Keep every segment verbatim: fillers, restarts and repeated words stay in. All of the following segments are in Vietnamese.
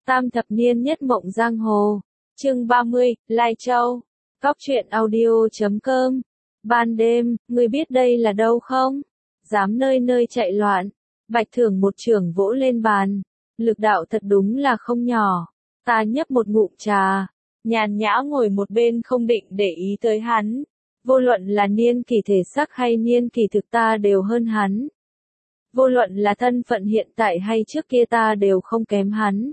Tam thập niên nhất mộng giang hồ. Chương ba mươi, Lai Châu. Cóc truyện audio chấm com. Ban đêm, ngươi biết đây là đâu không? Dám nơi nơi chạy loạn. Bạch Thưởng một chưởng vỗ lên bàn. Lực đạo thật đúng là không nhỏ. Ta nhấp một ngụm trà. Nhàn nhã ngồi một bên không định để ý tới hắn. Vô luận là niên kỷ thể sắc hay niên kỷ thực ta đều hơn hắn. Vô luận là thân phận hiện tại hay trước kia ta đều không kém hắn.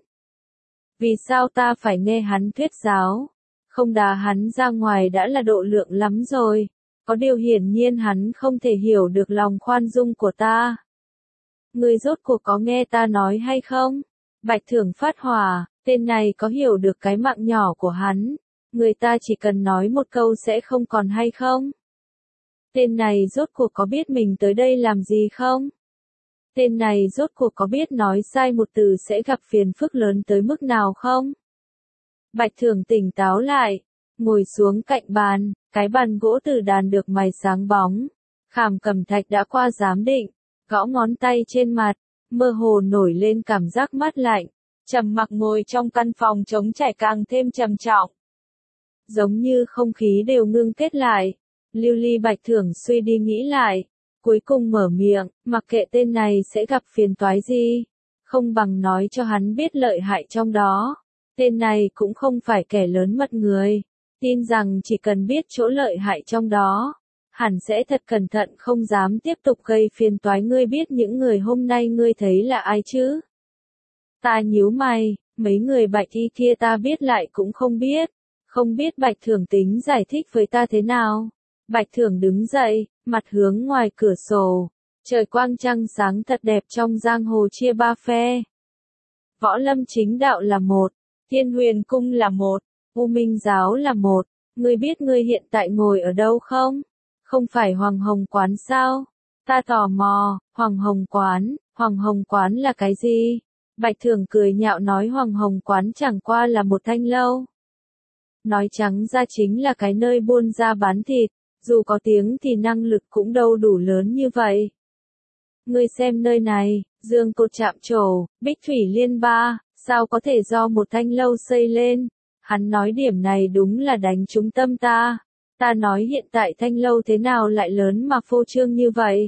Vì sao ta phải nghe hắn thuyết giáo? Không đá hắn ra ngoài đã là độ lượng lắm rồi. Có điều hiển nhiên hắn không thể hiểu được lòng khoan dung của ta. Ngươi rốt cuộc có nghe ta nói hay không? Bạch Thưởng phát hỏa, tên này có hiểu được cái mạng nhỏ của hắn. Người ta chỉ cần nói một câu sẽ không còn hay không? Tên này rốt cuộc có biết mình tới đây làm gì không? Tên này rốt cuộc có biết nói sai một từ sẽ gặp phiền phức lớn tới mức nào không? Bạch Thưởng tỉnh táo lại, ngồi xuống cạnh bàn, cái bàn gỗ từ đàn được mài sáng bóng. Khảm cẩm thạch đã qua giám định, gõ ngón tay trên mặt, mơ hồ nổi lên cảm giác mát lạnh. Trầm mặc ngồi trong căn phòng trống trải càng thêm trầm trọng. Giống như không khí đều ngưng kết lại. Lưu ly Bạch Thưởng suy đi nghĩ lại. Cuối cùng mở miệng, mặc kệ tên này sẽ gặp phiền toái gì, không bằng nói cho hắn biết lợi hại trong đó. Tên này cũng không phải kẻ lớn mật người, tin rằng chỉ cần biết chỗ lợi hại trong đó, hẳn sẽ thật cẩn thận không dám tiếp tục gây phiền toái. Ngươi biết những người hôm nay ngươi thấy là ai chứ? Ta nhíu mày, mấy người Bạch y kia ta biết lại cũng không biết, không biết Bạch Thưởng tính giải thích với ta thế nào. Bạch Thưởng đứng dậy, mặt hướng ngoài cửa sổ. Trời quang trăng sáng thật đẹp trong giang hồ chia ba phe. Võ lâm chính đạo là một, Thiên Huyền Cung là một, U Minh Giáo là một. Ngươi biết ngươi hiện tại ngồi ở đâu không? Không phải Hoàng Hồng Quán sao? Ta tò mò, Hoàng Hồng Quán, Hoàng Hồng Quán là cái gì? Bạch Thưởng cười nhạo nói Hoàng Hồng Quán chẳng qua là một thanh lâu. Nói trắng ra chính là cái nơi buôn ra bán thịt. Dù có tiếng thì năng lực cũng đâu đủ lớn như vậy. Ngươi xem nơi này, dương cột chạm trổ, bích thủy liên ba, sao có thể do một thanh lâu xây lên? Hắn nói điểm này đúng là đánh trúng tâm ta. Ta nói hiện tại thanh lâu thế nào lại lớn mà phô trương như vậy?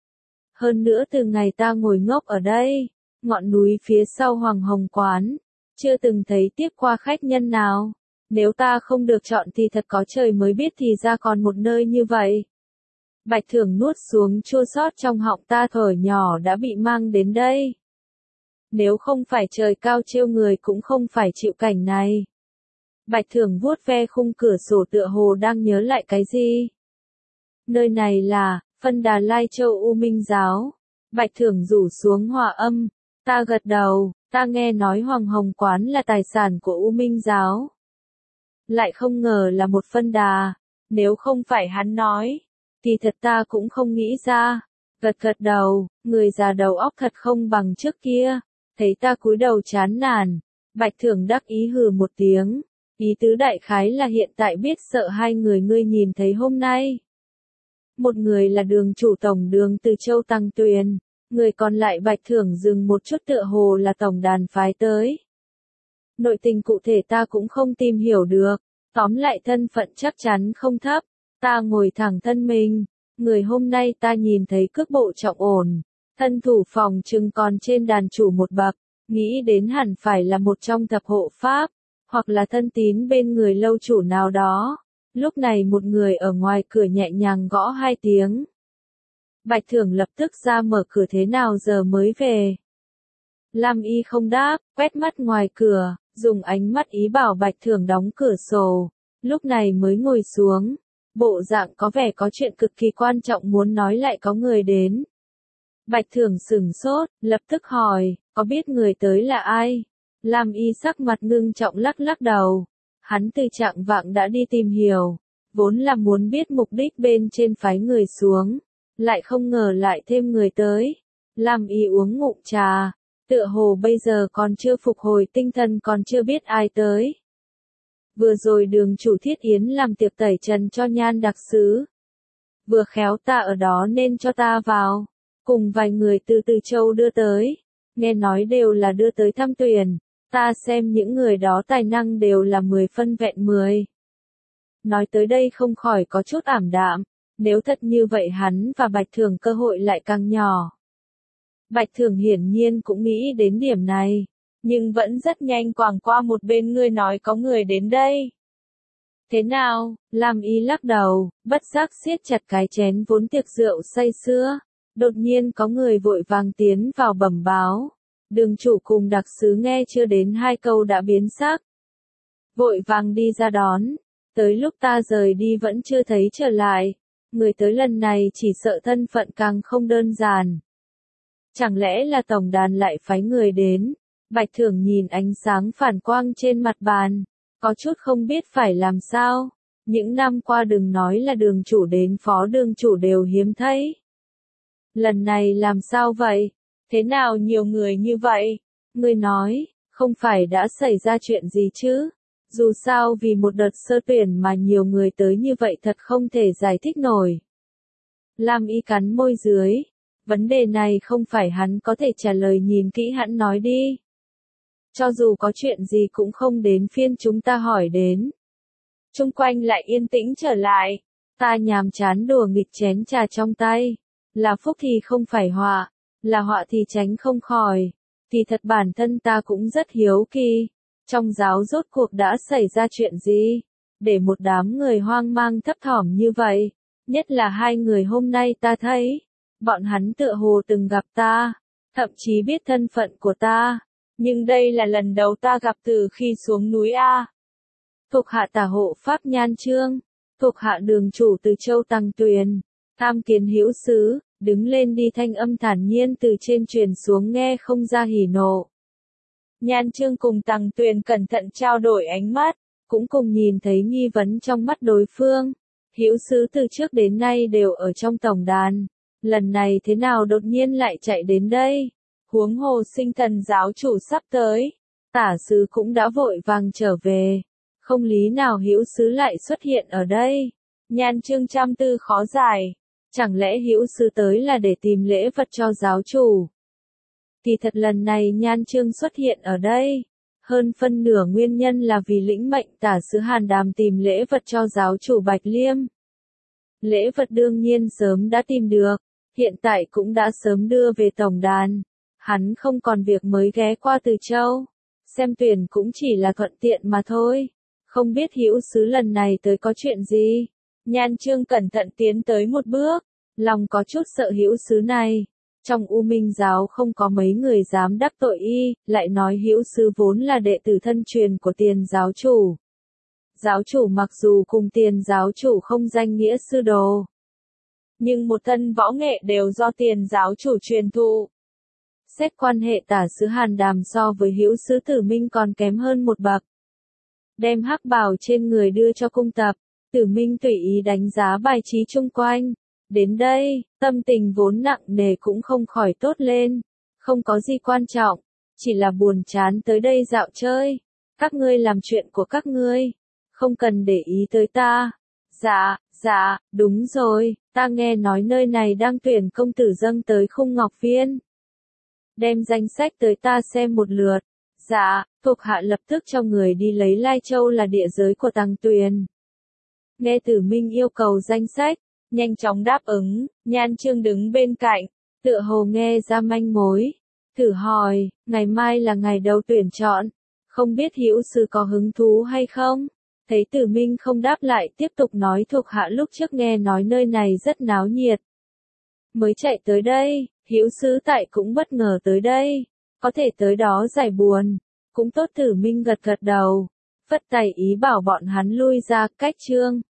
Hơn nữa từ ngày ta ngồi ngốc ở đây, ngọn núi phía sau Hoàng Hồng Quán, chưa từng thấy tiếp qua khách nhân nào. Nếu ta không được chọn thì thật có trời mới biết thì ra còn một nơi như vậy. Bạch Thưởng nuốt xuống chua xót trong họng, ta thở nhỏ đã bị mang đến đây. Nếu không phải trời cao trêu người cũng không phải chịu cảnh này. Bạch Thưởng vuốt ve khung cửa sổ tựa hồ đang nhớ lại cái gì. Nơi này là, phân đà Lai Châu U Minh Giáo. Bạch Thưởng rủ xuống hòa âm. Ta gật đầu, ta nghe nói Hoàng Hồng Quán là tài sản của U Minh Giáo. Lại không ngờ là một phân đà. Nếu không phải hắn nói, thì thật ta cũng không nghĩ ra. Gật gật đầu, người già đầu óc thật không bằng trước kia. Thấy ta cúi đầu chán nản, Bạch Thưởng đắc ý hừ một tiếng. Ý tứ đại khái là hiện tại biết sợ hai người ngươi nhìn thấy hôm nay. Một người là đường chủ tổng đường từ Châu Tăng Tuyền, người còn lại Bạch Thưởng dừng một chút tựa hồ là tổng đàn phái tới. Nội tình cụ thể ta cũng không tìm hiểu được, tóm lại thân phận chắc chắn không thấp. Ta ngồi thẳng thân mình, người hôm nay ta nhìn thấy cước bộ trọng ổn, thân thủ phòng chừng còn trên đàn chủ một bậc, nghĩ đến hẳn phải là một trong thập hộ pháp, hoặc là thân tín bên người lâu chủ nào đó. Lúc này một người ở ngoài cửa nhẹ nhàng gõ hai tiếng. Bạch Thưởng lập tức ra mở cửa, thế nào giờ mới về? Lam Y không đáp, quét mắt ngoài cửa, dùng ánh mắt ý bảo Bạch Thưởng đóng cửa sổ, lúc này mới ngồi xuống, bộ dạng có vẻ có chuyện cực kỳ quan trọng muốn nói lại có người đến. Bạch Thưởng sửng sốt, lập tức hỏi, có biết người tới là ai? Lam Y sắc mặt ngưng trọng lắc lắc đầu, hắn từ trạng vạng đã đi tìm hiểu, vốn là muốn biết mục đích bên trên phái người xuống, lại không ngờ lại thêm người tới. Lam Y uống ngụm trà. Tựa hồ bây giờ còn chưa phục hồi tinh thần, còn chưa biết ai tới. Vừa rồi đường chủ Thiết Yến làm tiệc tẩy trần cho Nhan đặc sứ. Vừa khéo ta ở đó nên cho ta vào. Cùng vài người từ Từ Châu đưa tới. Nghe nói đều là đưa tới thăm Tuyền. Ta xem những người đó tài năng đều là mười phân vẹn mười. Nói tới đây không khỏi có chút ảm đạm, nếu thật như vậy hắn và Bạch Thường cơ hội lại càng nhỏ. Bạch Thường hiển nhiên cũng nghĩ đến điểm này, nhưng vẫn rất nhanh quàng qua một bên ngươi nói có người đến đây. Thế nào, Lam Y lắc đầu, bất giác siết chặt cái chén vốn tiệc rượu say sưa, đột nhiên có người vội vàng tiến vào bẩm báo. Đường chủ cùng đặc sứ nghe chưa đến hai câu đã biến sắc. Vội vàng đi ra đón, tới lúc ta rời đi vẫn chưa thấy trở lại, người tới lần này chỉ sợ thân phận càng không đơn giản. Chẳng lẽ là tổng đàn lại phái người đến? Bạch Thường nhìn ánh sáng phản quang trên mặt bàn, có chút không biết phải làm sao. Những năm qua đừng nói là đường chủ đến phó đường chủ đều hiếm thấy. Lần này làm sao vậy? Thế nào nhiều người như vậy? Ngươi nói, không phải đã xảy ra chuyện gì chứ? Dù sao vì một đợt sơ tuyển mà nhiều người tới như vậy thật không thể giải thích nổi. Lam Y cắn môi dưới. Vấn đề này không phải hắn có thể trả lời, nhìn kỹ hắn nói đi. Cho dù có chuyện gì cũng không đến phiên chúng ta hỏi đến. Chung quanh lại yên tĩnh trở lại. Ta nhàm chán đùa nghịch chén trà trong tay. Là phúc thì không phải họa, là họa thì tránh không khỏi. Thì thật bản thân ta cũng rất hiếu kỳ. Trong giáo rốt cuộc đã xảy ra chuyện gì? Để một đám người hoang mang thấp thỏm như vậy. Nhất là hai người hôm nay ta thấy. Bọn hắn tựa hồ từng gặp ta. Thậm chí biết thân phận của ta. Nhưng đây là lần đầu ta gặp từ khi xuống núi A. Thuộc hạ tả hộ pháp Nhan Chương. Thuộc hạ đường chủ từ Châu Tăng Tuyền. Tham kiến hữu sứ. Đứng lên đi, thanh âm thản nhiên từ trên truyền xuống nghe không ra hỉ nộ. Nhan Chương cùng Tăng Tuyền cẩn thận trao đổi ánh mắt, cũng cùng nhìn thấy nghi vấn trong mắt đối phương. Hữu sứ từ trước đến nay đều ở trong tổng đàn, lần này thế nào đột nhiên lại chạy đến đây? Huống hồ Sinh Thần giáo chủ sắp tới, tả sứ cũng đã vội vàng trở về, không lý nào hữu sứ lại xuất hiện ở đây. Nhan Chương trăm tư khó giải, chẳng lẽ hữu sứ tới là để tìm lễ vật cho giáo chủ? Thì thật lần này Nhan Chương xuất hiện ở đây, hơn phân nửa nguyên nhân là vì lĩnh mệnh tả sứ Hàn Đàm tìm lễ vật cho giáo chủ Bạch Liêm. Lễ vật đương nhiên sớm đã tìm được, hiện tại cũng đã sớm đưa về tổng đàn. Hắn không còn việc mới ghé qua Từ Châu, xem tuyển cũng chỉ là thuận tiện mà thôi. Không biết hữu sứ lần này tới có chuyện gì? Nhan Chương cẩn thận tiến tới một bước, lòng có chút sợ hữu sứ này. Trong U Minh giáo không có mấy người dám đắc tội y, lại nói hữu sứ vốn là đệ tử thân truyền của Tiền giáo chủ. Giáo chủ mặc dù cùng Tiền giáo chủ không danh nghĩa sư đồ, nhưng một thân võ nghệ đều do Tiền giáo chủ truyền thụ. Xét quan hệ tả sứ Hàn Đàm so với hữu sứ Tử Minh còn kém hơn một bậc. Đem hắc bào trên người đưa cho cung tập, Tử Minh tùy ý đánh giá bài trí chung quanh. Đến đây, tâm tình vốn nặng nề cũng không khỏi tốt lên. Không có gì quan trọng, chỉ là buồn chán tới đây dạo chơi. Các ngươi làm chuyện của các ngươi, không cần để ý tới ta. Dạ, dạ, đúng rồi, ta nghe nói nơi này đang tuyển công tử dâng tới Khung Ngọc Viên. Đem danh sách tới ta xem một lượt. Dạ, thuộc hạ lập tức cho người đi lấy Lai Châu là địa giới của Tăng Tuyền. Nghe Tử Minh yêu cầu danh sách, nhanh chóng đáp ứng. Nhan Chương đứng bên cạnh, tựa hồ nghe ra manh mối, thử hỏi, ngày mai là ngày đầu tuyển chọn, không biết hữu sứ có hứng thú hay không? Thấy Tử Minh không đáp lại, tiếp tục nói thuộc hạ lúc trước nghe nói nơi này rất náo nhiệt, mới chạy tới đây. Hữu sứ tại cũng bất ngờ tới đây, có thể tới đó giải buồn, cũng tốt. Tử Minh gật gật đầu, phất tay ý bảo bọn hắn lui ra. Cách Chương,